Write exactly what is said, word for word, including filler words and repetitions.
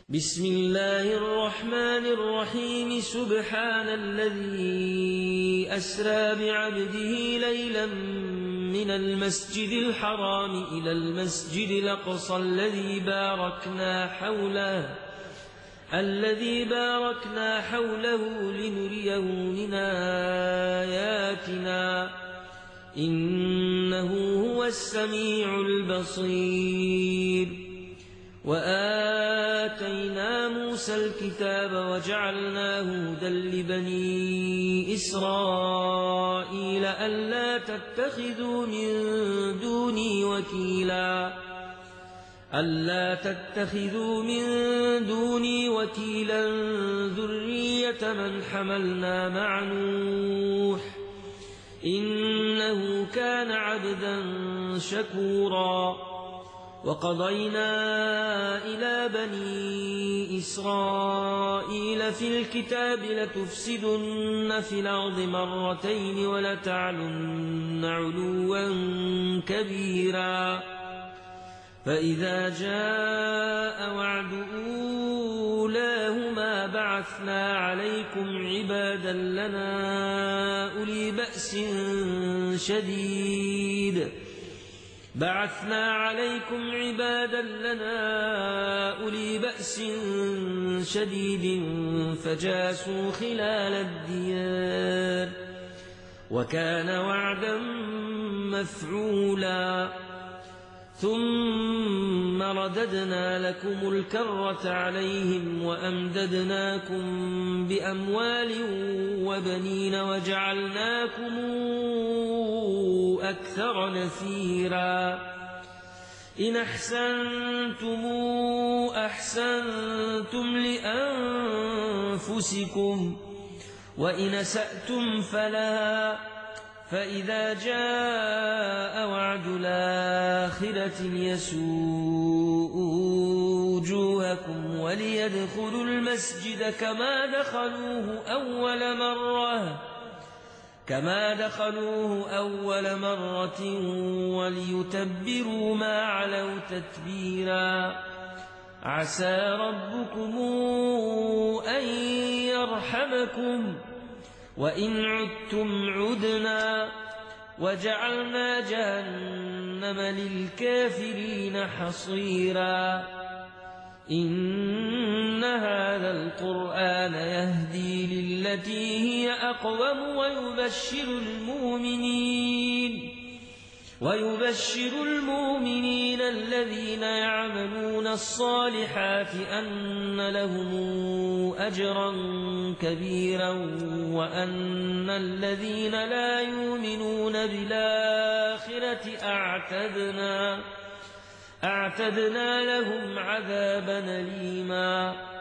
بسم الله الرحمن الرحيم سبحان الذي أسرى بعبده ليلا من المسجد الحرام إلى المسجد الأقصى الذي باركنا حوله الذي باركنا حوله لنريه من آياتنا إنه هو السميع البصير. وآتينا موسى الكتاب وجعلناه هدى لبني إسرائيل ألا تتخذوا من دوني وكيلا ألا تتخذوا من دوني وكيلا ذرية من حملنا مع نوح إنه كان عبدا شكورا. وقضينا إلى بني إسرائيل في الكتاب لتفسدن في الأرض مرتين ولتعلن علوا كبيرا. فإذا جاء وعد أولاهما بعثنا عليكم عبادا لنا أولي بأس شديد بعثنا عليكم عبادا لنا أولي بأس شديد فجاسوا خلال الديار وكان وعدا مفعولا. ثم رددنا لكم الكرة عليهم وأمددناكم بأموال وبنين وجعلناكم أكثر نفيرا. إن أحسنتم أحسنتم لأنفسكم وإن أسأتم فلها. فإذا جاء وعد الآخرة ليسوء وجوهكم وليدخلوا المسجد كما دخلوه أول مرة كما دخلوه أول مرة وليتبروا ما علوا تتبيرا. عسى ربكم أن يرحمكم وإن عدتم عدنا وجعلنا جهنم للكافرين حصيرا. إن هذا القرآن يهدي للتي هي أقوم ويبشر المؤمنين ويبشر المؤمنين الذين يعملون الصالحات أن لهم أجرا كبيرا وأن الذين لا يؤمنون بالآخرة أعتدنا أعتدنا لهم عذابا أليما.